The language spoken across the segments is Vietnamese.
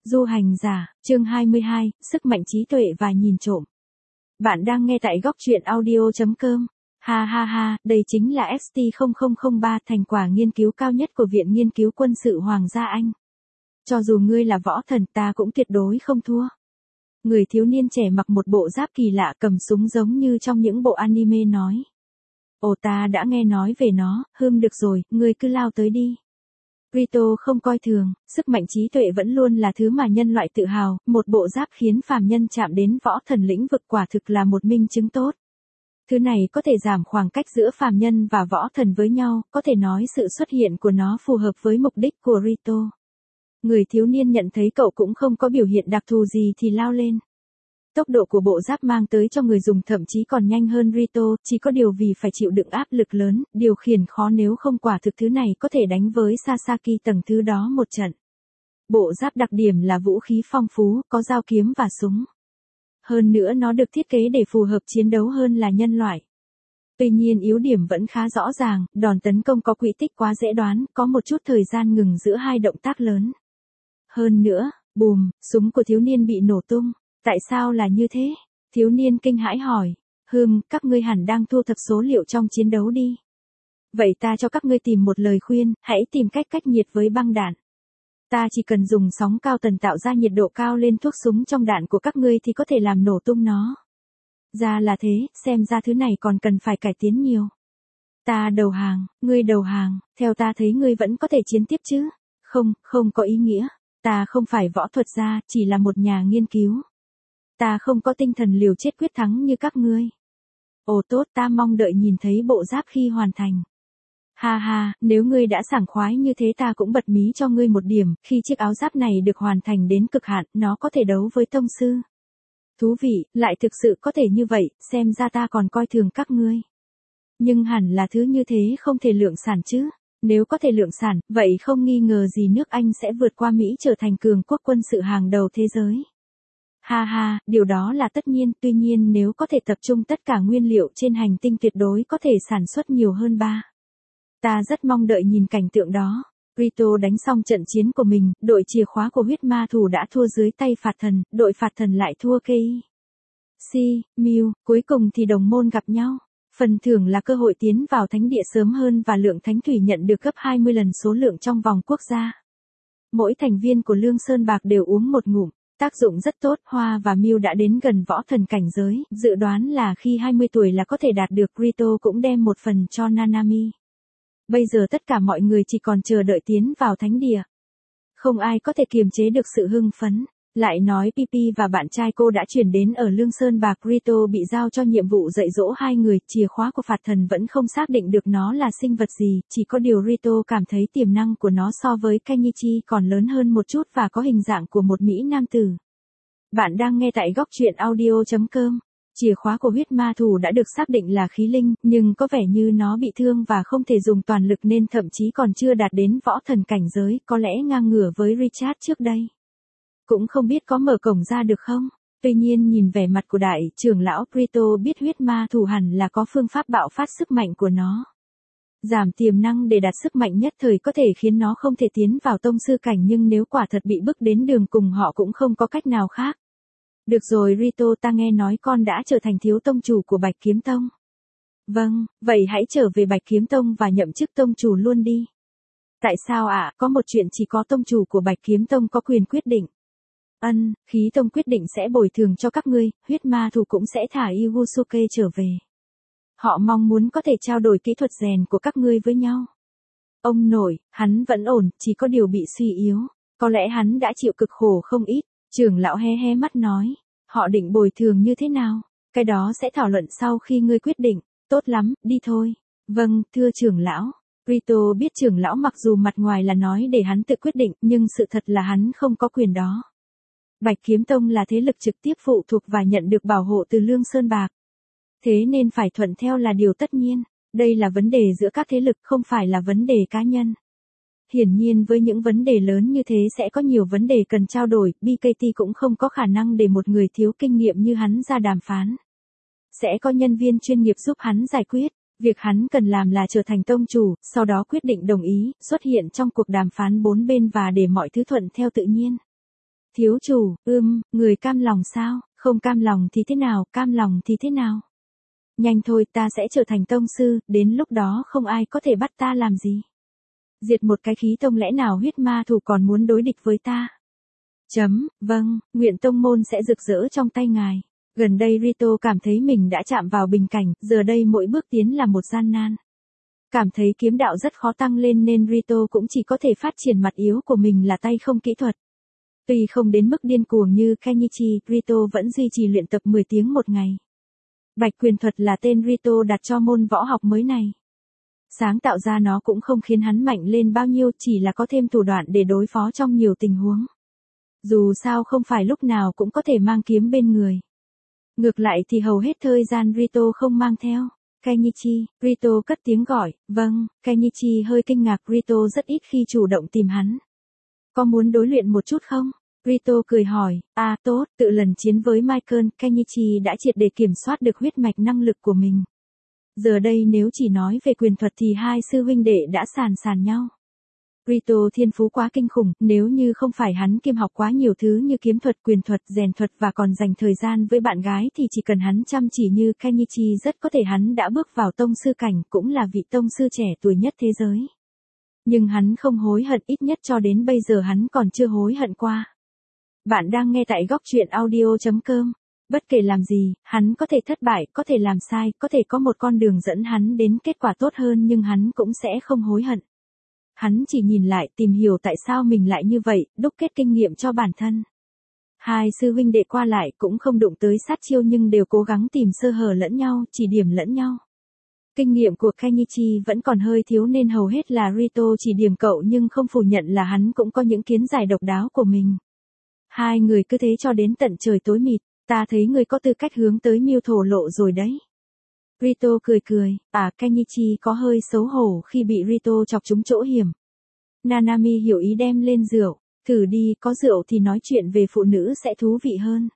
Du hành giả, chương 22, sức mạnh trí tuệ và nhìn trộm. Bạn đang nghe tại góc truyện audio.com. Ha ha ha, đây chính là ST0003, thành quả nghiên cứu cao nhất của Viện Nghiên cứu Quân sự Hoàng gia Anh. Cho dù ngươi là võ thần, ta cũng tuyệt đối không thua. Người thiếu niên trẻ mặc một bộ giáp kỳ lạ, cầm súng giống như trong những bộ anime nói. Ồ, ta đã nghe nói về nó, được rồi, ngươi cứ lao tới đi. Rito không coi thường, sức mạnh trí tuệ vẫn luôn là thứ mà nhân loại tự hào, một bộ giáp khiến phàm nhân chạm đến võ thần lĩnh vực quả thực là một minh chứng tốt. Thứ này có thể giảm khoảng cách giữa phàm nhân và võ thần với nhau, có thể nói sự xuất hiện của nó phù hợp với mục đích của Rito. Người thiếu niên nhận thấy cậu cũng không có biểu hiện đặc thù gì thì lao lên. Tốc độ của bộ giáp mang tới cho người dùng thậm chí còn nhanh hơn Rito, chỉ có điều vì phải chịu đựng áp lực lớn, điều khiển khó, nếu không quả thực thứ này có thể đánh với Sasaki tầng thứ đó một trận. Bộ giáp đặc điểm là vũ khí phong phú, có dao kiếm và súng. Hơn nữa nó được thiết kế để phù hợp chiến đấu hơn là nhân loại. Tuy nhiên yếu điểm vẫn khá rõ ràng, đòn tấn công có quỹ tích quá dễ đoán, có một chút thời gian ngừng giữa hai động tác lớn. Hơn nữa, bùm, súng của thiếu niên bị nổ tung. Tại sao là như thế? Thiếu niên kinh hãi hỏi. Các ngươi hẳn đang thu thập số liệu trong chiến đấu đi. Vậy ta cho các ngươi tìm một lời khuyên, hãy tìm cách cách nhiệt với băng đạn. Ta chỉ cần dùng sóng cao tần tạo ra nhiệt độ cao lên thuốc súng trong đạn của các ngươi thì có thể làm nổ tung nó. Ra là thế, xem ra thứ này còn cần phải cải tiến nhiều. Ta đầu hàng, ngươi đầu hàng, theo ta thấy ngươi vẫn có thể chiến tiếp chứ. Không có ý nghĩa. Ta không phải võ thuật gia, chỉ là một nhà nghiên cứu. Ta không có tinh thần liều chết quyết thắng như các ngươi. Ồ tốt, ta mong đợi nhìn thấy bộ giáp khi hoàn thành. Ha ha, nếu ngươi đã sảng khoái như thế ta cũng bật mí cho ngươi một điểm, khi chiếc áo giáp này được hoàn thành đến cực hạn, nó có thể đấu với tông sư. Thú vị, lại thực sự có thể như vậy, xem ra ta còn coi thường các ngươi. Nhưng hẳn là thứ như thế không thể lượng sản chứ. Nếu có thể lượng sản, vậy không nghi ngờ gì nước Anh sẽ vượt qua Mỹ trở thành cường quốc quân sự hàng đầu thế giới. Ha ha, điều đó là tất nhiên, tuy nhiên nếu có thể tập trung tất cả nguyên liệu trên hành tinh tuyệt đối có thể sản xuất nhiều hơn ba. Ta rất mong đợi nhìn cảnh tượng đó. Rito đánh xong trận chiến của mình, đội chìa khóa của huyết ma thủ đã thua dưới tay phạt thần, đội phạt thần lại thua Kei. Mew, cuối cùng thì đồng môn gặp nhau. Phần thưởng là cơ hội tiến vào thánh địa sớm hơn và lượng thánh thủy nhận được gấp 20 lần số lượng trong vòng quốc gia. Mỗi thành viên của Lương Sơn Bạc đều uống một ngụm. Tác dụng rất tốt, Hoa và Mew đã đến gần võ thần cảnh giới, dự đoán là khi 20 tuổi là có thể đạt được. Rito cũng đem một phần cho Nanami. Bây giờ tất cả mọi người chỉ còn chờ đợi tiến vào thánh địa. Không ai có thể kiềm chế được sự hưng phấn. Lại nói Pipi và bạn trai cô đã chuyển đến ở Lương Sơn Bạc. Rito bị giao cho nhiệm vụ dạy dỗ hai người, chìa khóa của phạt thần vẫn không xác định được nó là sinh vật gì, chỉ có điều Rito cảm thấy tiềm năng của nó so với Kenichi còn lớn hơn một chút và có hình dạng của một Mỹ nam tử. Bạn đang nghe tại góc truyện audio.com. Chìa khóa của huyết ma thủ đã được xác định là khí linh, nhưng có vẻ như nó bị thương và không thể dùng toàn lực nên thậm chí còn chưa đạt đến võ thần cảnh giới, có lẽ ngang ngửa với Richard trước đây. Cũng không biết có mở cổng ra được không? Tuy nhiên nhìn vẻ mặt của đại trưởng lão, Rito biết huyết ma thủ hẳn là có phương pháp bạo phát sức mạnh của nó. Giảm tiềm năng để đạt sức mạnh nhất thời có thể khiến nó không thể tiến vào tông sư cảnh, nhưng nếu quả thật bị bức đến đường cùng họ cũng không có cách nào khác. Được rồi Rito, ta nghe nói con đã trở thành thiếu tông chủ của Bạch Kiếm Tông. Vâng, vậy hãy trở về Bạch Kiếm Tông và nhậm chức tông chủ luôn đi. Tại sao ạ? Có một chuyện chỉ có tông chủ của Bạch Kiếm Tông có quyền quyết định. Khí tông quyết định sẽ bồi thường cho các ngươi, huyết ma thủ cũng sẽ thả Igusuke trở về. Họ mong muốn có thể trao đổi kỹ thuật rèn của các ngươi với nhau. Ông nội, hắn vẫn ổn, chỉ có điều bị suy yếu. Có lẽ hắn đã chịu cực khổ không ít. Trưởng lão hé hé mắt nói. Họ định bồi thường như thế nào? Cái đó sẽ thảo luận sau khi ngươi quyết định. Tốt lắm, đi thôi. Vâng, thưa trưởng lão. Rito biết trưởng lão mặc dù mặt ngoài là nói để hắn tự quyết định, nhưng sự thật là hắn không có quyền đó. Bạch Kiếm Tông là thế lực trực tiếp phụ thuộc và nhận được bảo hộ từ Lương Sơn Bạc. Thế nên phải thuận theo là điều tất nhiên. Đây là vấn đề giữa các thế lực, không phải là vấn đề cá nhân. Hiển nhiên với những vấn đề lớn như thế sẽ có nhiều vấn đề cần trao đổi, BKT cũng không có khả năng để một người thiếu kinh nghiệm như hắn ra đàm phán. Sẽ có nhân viên chuyên nghiệp giúp hắn giải quyết. Việc hắn cần làm là trở thành tông chủ, sau đó quyết định đồng ý, xuất hiện trong cuộc đàm phán bốn bên và để mọi thứ thuận theo tự nhiên. Thiếu chủ, người cam lòng sao, không cam lòng thì thế nào, cam lòng thì thế nào? Nhanh thôi, ta sẽ trở thành tông sư, đến lúc đó không ai có thể bắt ta làm gì. Diệt một cái khí tông lẽ nào huyết ma thủ còn muốn đối địch với ta? Vâng, nguyện tông môn sẽ rực rỡ trong tay ngài. Gần đây Rito cảm thấy mình đã chạm vào bình cảnh, giờ đây mỗi bước tiến là một gian nan. Cảm thấy kiếm đạo rất khó tăng lên nên Rito cũng chỉ có thể phát triển mặt yếu của mình là tay không kỹ thuật. Tuy không đến mức điên cuồng như Kenichi, Rito vẫn duy trì luyện tập 10 tiếng một ngày. Bạch quyền thuật là tên Rito đặt cho môn võ học mới này. Sáng tạo ra nó cũng không khiến hắn mạnh lên bao nhiêu, chỉ là có thêm thủ đoạn để đối phó trong nhiều tình huống. Dù sao không phải lúc nào cũng có thể mang kiếm bên người. Ngược lại thì hầu hết thời gian Rito không mang theo. Kenichi, Rito cất tiếng gọi, vâng, Kenichi hơi kinh ngạc, Rito rất ít khi chủ động tìm hắn. Có muốn đối luyện một chút không? Rito cười hỏi, tốt, tự lần chiến với Michael, Kenichi đã triệt để kiểm soát được huyết mạch năng lực của mình. Giờ đây nếu chỉ nói về quyền thuật thì hai sư huynh đệ đã sàn nhau. Rito thiên phú quá kinh khủng, nếu như không phải hắn kiêm học quá nhiều thứ như kiếm thuật, quyền thuật, rèn thuật và còn dành thời gian với bạn gái thì chỉ cần hắn chăm chỉ như Kenichi rất có thể hắn đã bước vào tông sư cảnh, cũng là vị tông sư trẻ tuổi nhất thế giới. Nhưng hắn không hối hận, ít nhất cho đến bây giờ hắn còn chưa hối hận qua. Bạn đang nghe tại góc truyện audio.com. Bất kể làm gì, hắn có thể thất bại, có thể làm sai, có thể có một con đường dẫn hắn đến kết quả tốt hơn nhưng hắn cũng sẽ không hối hận. Hắn chỉ nhìn lại, tìm hiểu tại sao mình lại như vậy, đúc kết kinh nghiệm cho bản thân. Hai sư huynh đệ qua lại cũng không đụng tới sát chiêu nhưng đều cố gắng tìm sơ hở lẫn nhau, chỉ điểm lẫn nhau. Kinh nghiệm của Kenichi vẫn còn hơi thiếu nên hầu hết là Rito chỉ điểm cậu nhưng không phủ nhận là hắn cũng có những kiến giải độc đáo của mình. Hai người cứ thế cho đến tận trời tối mịt, ta thấy người có tư cách hướng tới Miêu thổ lộ rồi đấy. Rito cười, Kenichi có hơi xấu hổ khi bị Rito chọc trúng chỗ hiểm. Nanami hiểu ý đem lên rượu, thử đi, có rượu thì nói chuyện về phụ nữ sẽ thú vị hơn.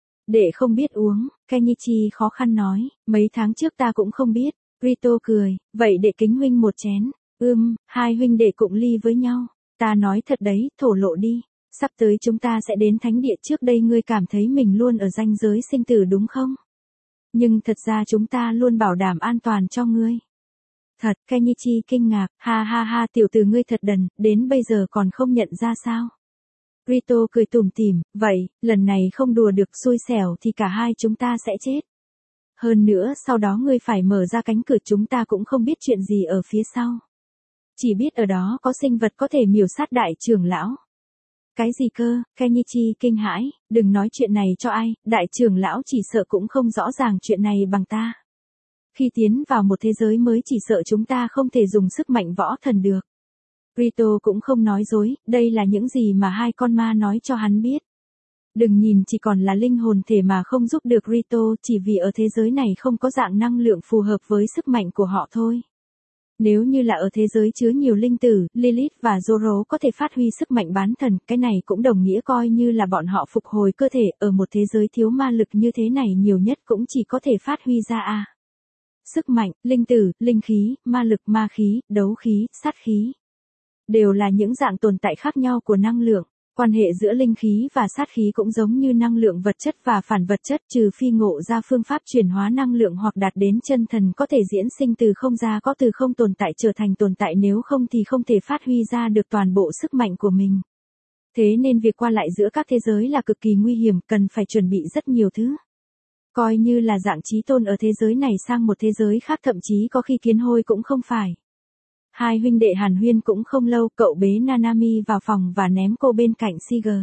Để không biết uống, Kenichi khó khăn nói, mấy tháng trước ta cũng không biết. Rito cười, vậy để kính huynh một chén. Hai huynh đệ cụng ly với nhau. Ta nói thật đấy, thổ lộ đi. Sắp tới chúng ta sẽ đến thánh địa, trước đây ngươi cảm thấy mình luôn ở ranh giới sinh tử đúng không? Nhưng thật ra chúng ta luôn bảo đảm an toàn cho ngươi. Thật, Kenichi kinh ngạc, ha, tiểu tử ngươi thật đần, đến bây giờ còn không nhận ra sao? Rito cười tủm tỉm, vậy, lần này không đùa được, xui xẻo thì cả hai chúng ta sẽ chết. Hơn nữa sau đó ngươi phải mở ra cánh cửa, chúng ta cũng không biết chuyện gì ở phía sau. Chỉ biết ở đó có sinh vật có thể miểu sát đại trưởng lão. Cái gì cơ? Kenichi kinh hãi, đừng nói chuyện này cho ai, đại trưởng lão chỉ sợ cũng không rõ ràng chuyện này bằng ta. Khi tiến vào một thế giới mới chỉ sợ chúng ta không thể dùng sức mạnh võ thần được. Rito cũng không nói dối, đây là những gì mà hai con ma nói cho hắn biết. Đừng nhìn chỉ còn là linh hồn thể mà không giúp được Rito, chỉ vì ở thế giới này không có dạng năng lượng phù hợp với sức mạnh của họ thôi. Nếu như là ở thế giới chứa nhiều linh tử, Lilith và Zoro có thể phát huy sức mạnh bán thần, cái này cũng đồng nghĩa coi như là bọn họ phục hồi cơ thể, ở một thế giới thiếu ma lực như thế này nhiều nhất cũng chỉ có thể phát huy ra sức mạnh, linh tử, linh khí, ma lực, ma khí, đấu khí, sát khí. Đều là những dạng tồn tại khác nhau của năng lượng. Quan hệ giữa linh khí và sát khí cũng giống như năng lượng vật chất và phản vật chất, trừ phi ngộ ra phương pháp chuyển hóa năng lượng hoặc đạt đến chân thần có thể diễn sinh từ không ra, có từ không tồn tại trở thành tồn tại, nếu không thì không thể phát huy ra được toàn bộ sức mạnh của mình. Thế nên việc qua lại giữa các thế giới là cực kỳ nguy hiểm, cần phải chuẩn bị rất nhiều thứ. Coi như là dạng chí tôn ở thế giới này sang một thế giới khác, thậm chí có khi kiến hôi cũng không phải. Hai huynh đệ hàn huyên cũng không lâu, cậu bế Nanami vào phòng và ném cô bên cạnh Siger.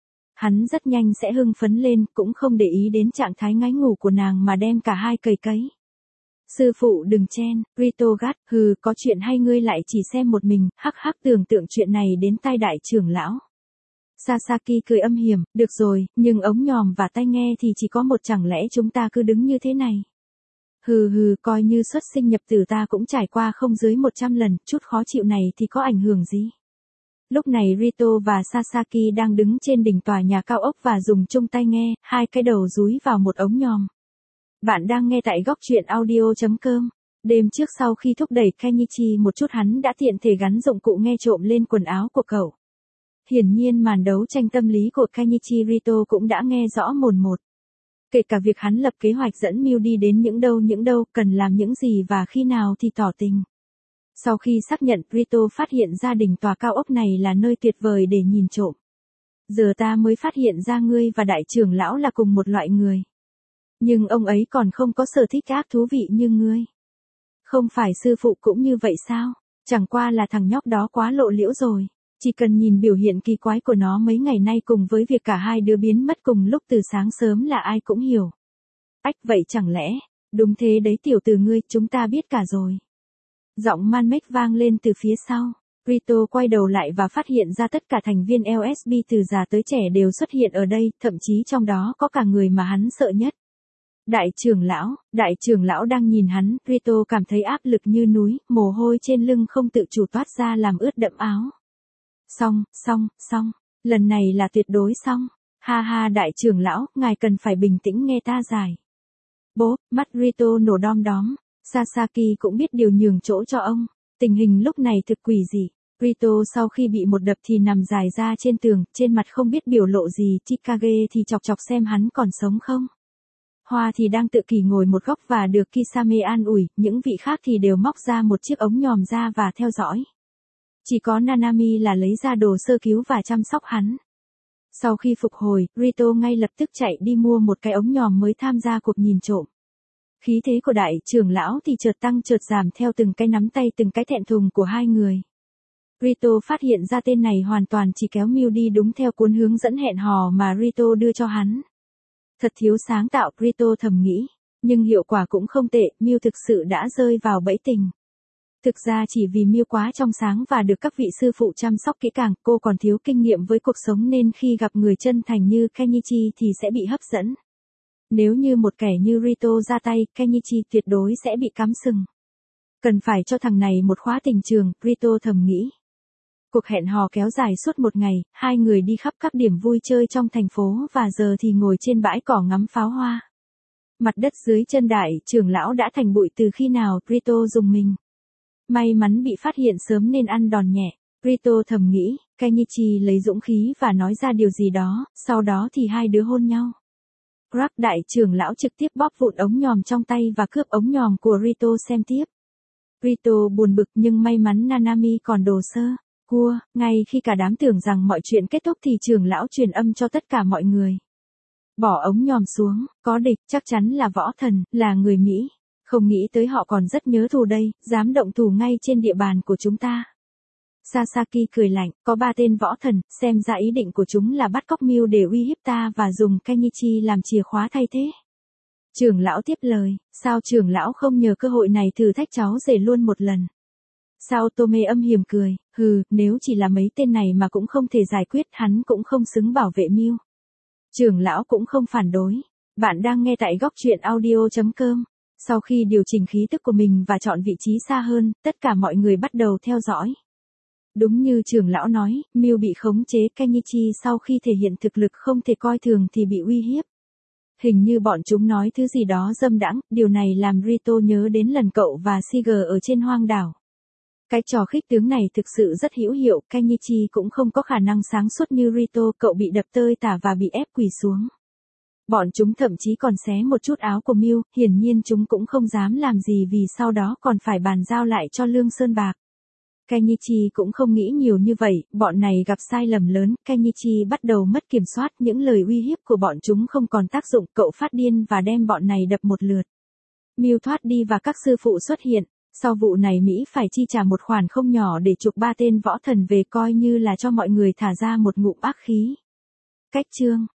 Hắn rất nhanh sẽ hưng phấn lên, cũng không để ý đến trạng thái ngáy ngủ của nàng mà đem cả hai cầy. Sư phụ đừng chen, Rito gắt, có chuyện hay ngươi lại chỉ xem một mình, hắc tưởng tượng chuyện này đến tai đại trưởng lão. Sasaki cười âm hiểm, được rồi, nhưng ống nhòm và tai nghe thì chỉ có một, chẳng lẽ chúng ta cứ đứng như thế này? Coi như xuất sinh nhập tử ta cũng trải qua không dưới 100 lần, chút khó chịu này thì có ảnh hưởng gì? Lúc này Rito và Sasaki đang đứng trên đỉnh tòa nhà cao ốc và dùng chung tai nghe, hai cái đầu dúi vào một ống nhòm. Bạn đang nghe tại góc truyện audio.com. Đêm trước sau khi thúc đẩy Kenichi một chút, hắn đã tiện thể gắn dụng cụ nghe trộm lên quần áo của cậu. Hiển nhiên màn đấu tranh tâm lý của Kenichi Rito cũng đã nghe rõ mồn một. Kể cả việc hắn lập kế hoạch dẫn Miu đi đến những đâu, cần làm những gì và khi nào thì tỏ tình. Sau khi xác nhận, Rito phát hiện ra đỉnh tòa cao ốc này là nơi tuyệt vời để nhìn trộm. Giờ ta mới phát hiện ra ngươi và đại trưởng lão là cùng một loại người. Nhưng ông ấy còn không có sở thích ác thú vị như ngươi. Không phải sư phụ cũng như vậy sao? Chẳng qua là thằng nhóc đó quá lộ liễu rồi. Chỉ cần nhìn biểu hiện kỳ quái của nó mấy ngày nay cùng với việc cả hai đứa biến mất cùng lúc từ sáng sớm là ai cũng hiểu. Ách vậy chẳng lẽ, đúng thế đấy tiểu tử ngươi, chúng ta biết cả rồi. Giọng man mếch vang lên từ phía sau. Rito quay đầu lại và phát hiện ra tất cả thành viên LSB từ già tới trẻ đều xuất hiện ở đây, thậm chí trong đó có cả người mà hắn sợ nhất. Đại trưởng lão đang nhìn hắn, Rito cảm thấy áp lực như núi, mồ hôi trên lưng không tự chủ toát ra làm ướt đẫm áo. Xong, lần này là tuyệt đối xong. Ha ha đại trưởng lão, ngài cần phải bình tĩnh nghe ta giải. Bố, mắt Rito nổ đom đóm, Sasaki cũng biết điều nhường chỗ cho ông. Tình hình lúc này thực quỷ dị. Rito sau khi bị một đập thì nằm dài ra trên tường, trên mặt không biết biểu lộ gì, Chikage thì chọc chọc xem hắn còn sống không. Hoa thì đang tự kỷ ngồi một góc và được Kisame an ủi, những vị khác thì đều móc ra một chiếc ống nhòm ra và theo dõi. Chỉ có Nanami là lấy ra đồ sơ cứu và chăm sóc hắn. Sau khi phục hồi, Rito ngay lập tức chạy đi mua một cái ống nhòm mới tham gia cuộc nhìn trộm. Khí thế của đại trưởng lão thì chợt tăng chợt giảm theo từng cái nắm tay từng cái thẹn thùng của hai người. Rito phát hiện ra tên này hoàn toàn chỉ kéo Miu đi đúng theo cuốn hướng dẫn hẹn hò mà Rito đưa cho hắn. Thật thiếu sáng tạo, Rito thầm nghĩ. Nhưng hiệu quả cũng không tệ, Miu thực sự đã rơi vào bẫy tình. Thực ra chỉ vì Miu quá trong sáng và được các vị sư phụ chăm sóc kỹ càng, cô còn thiếu kinh nghiệm với cuộc sống nên khi gặp người chân thành như Kenichi thì sẽ bị hấp dẫn. Nếu như một kẻ như Rito ra tay, Kenichi tuyệt đối sẽ bị cắm sừng. Cần phải cho thằng này một khóa tình trường, Rito thầm nghĩ. Cuộc hẹn hò kéo dài suốt một ngày, hai người đi khắp các điểm vui chơi trong thành phố và giờ thì ngồi trên bãi cỏ ngắm pháo hoa. Mặt đất dưới chân đại trưởng lão đã thành bụi từ khi nào, Rito rùng mình. May mắn bị phát hiện sớm nên ăn đòn nhẹ, Rito thầm nghĩ. Kenichi lấy dũng khí và nói ra điều gì đó, sau đó thì hai đứa hôn nhau. Grab đại trưởng lão trực tiếp bóp vụn ống nhòm trong tay và cướp ống nhòm của Rito xem tiếp. Rito buồn bực nhưng may mắn Nanami còn đồ sơ. Ngay khi cả đám tưởng rằng mọi chuyện kết thúc thì trưởng lão truyền âm cho tất cả mọi người. Bỏ ống nhòm xuống, có địch, chắc chắn là võ thần, là người Mỹ. Không nghĩ tới họ còn rất nhớ thù đây, dám động thủ ngay trên địa bàn của chúng ta. Sasaki cười lạnh, có 3 tên võ thần, xem ra ý định của chúng là bắt cóc Miu để uy hiếp ta và dùng Kenichi làm chìa khóa thay thế. Trưởng lão tiếp lời, sao trưởng lão không nhờ cơ hội này thử thách cháu rể luôn một lần. Sao Tome âm hiểm cười, nếu chỉ là mấy tên này mà cũng không thể giải quyết, hắn cũng không xứng bảo vệ Miu. Trưởng lão cũng không phản đối. Bạn đang nghe tại góc truyện audio.com. Sau khi điều chỉnh khí tức của mình và chọn vị trí xa hơn, tất cả mọi người bắt đầu theo dõi. Đúng như trưởng lão nói, Miu bị khống chế, Kenichi sau khi thể hiện thực lực không thể coi thường thì bị uy hiếp. Hình như bọn chúng nói thứ gì đó dâm đãng, điều này làm Rito nhớ đến lần cậu và Siger ở trên hoang đảo. Cái trò khích tướng này thực sự rất hữu hiệu, Kenichi cũng không có khả năng sáng suốt như Rito, cậu bị đập tơi tả và bị ép quỳ xuống. Bọn chúng thậm chí còn xé một chút áo của Miu, hiển nhiên chúng cũng không dám làm gì vì sau đó còn phải bàn giao lại cho Lương Sơn Bạc. Kenichi cũng không nghĩ nhiều như vậy, bọn này gặp sai lầm lớn, Kenichi bắt đầu mất kiểm soát, những lời uy hiếp của bọn chúng không còn tác dụng, cậu phát điên và đem bọn này đập một lượt. Miu thoát đi và các sư phụ xuất hiện, sau vụ này Mỹ phải chi trả một khoản không nhỏ để trục 3 tên võ thần về coi như là cho mọi người thả ra một ngụm ác khí. Cách chương